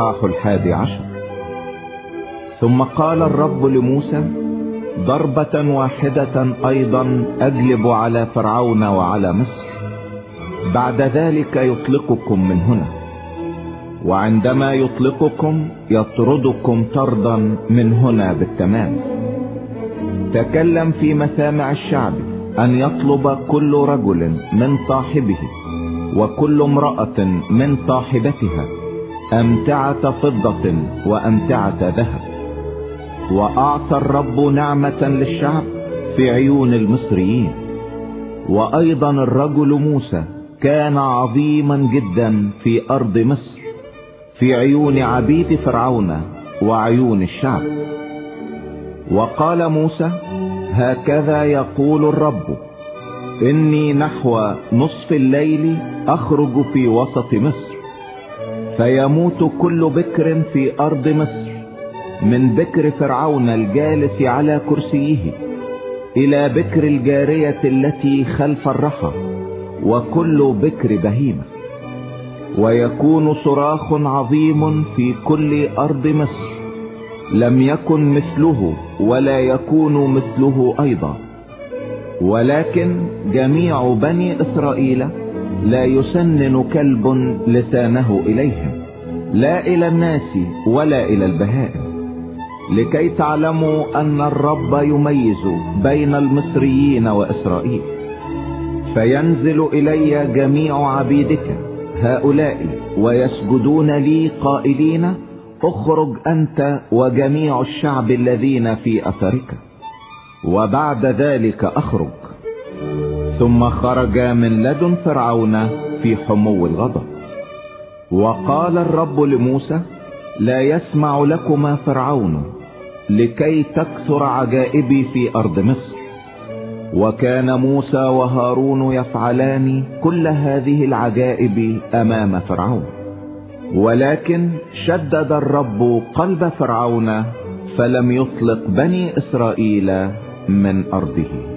الإصحاح 11. ثم قال الرب لموسى: ضربة واحدة أيضا أجلب على فرعون وعلى مصر، بعد ذلك يطلقكم من هنا، وعندما يطلقكم يطردكم طردا من هنا بالتمام. تكلم في مسامع الشعب أن يطلب كل رجل من صاحبه وكل امرأة من صاحبتها أمتعة فضة وأمتعة ذهب. وأعطى الرب نعمة للشعب في عيون المصريين. وأيضا الرجل موسى كان عظيما جدا في أرض مصر في عيون عبيد فرعون وعيون الشعب. وقال موسى: هكذا يقول الرب: إني نحو نصف الليل أخرج في وسط مصر، فيموت كل بكر في أرض مصر، من بكر فرعون الجالس على كرسيه إلى بكر الجارية التي خلف الرحى، وكل بكر بهيمة. ويكون صراخ عظيم في كل أرض مصر، لم يكن مثله ولا يكون مثله أيضا. ولكن جميع بني إسرائيل لا يسنن كلب لسانه إليهم، لا إلى الناس ولا إلى البهائم، لكي تعلموا أن الرب يميز بين المصريين وإسرائيل. فينزل إلي جميع عبيدك هؤلاء ويسجدون لي قائلين: اخرج أنت وجميع الشعب الذين في أثرك، وبعد ذلك أخرج. ثم خرج من لدن فرعون في حمو الغضب. وقال الرب لموسى: لا يسمع لكما فرعون، لكي تكثر عجائبي في أرض مصر. وكان موسى وهارون يفعلان كل هذه العجائب أمام فرعون. ولكن شدد الرب قلب فرعون، فلم يطلق بني إسرائيل من أرضه.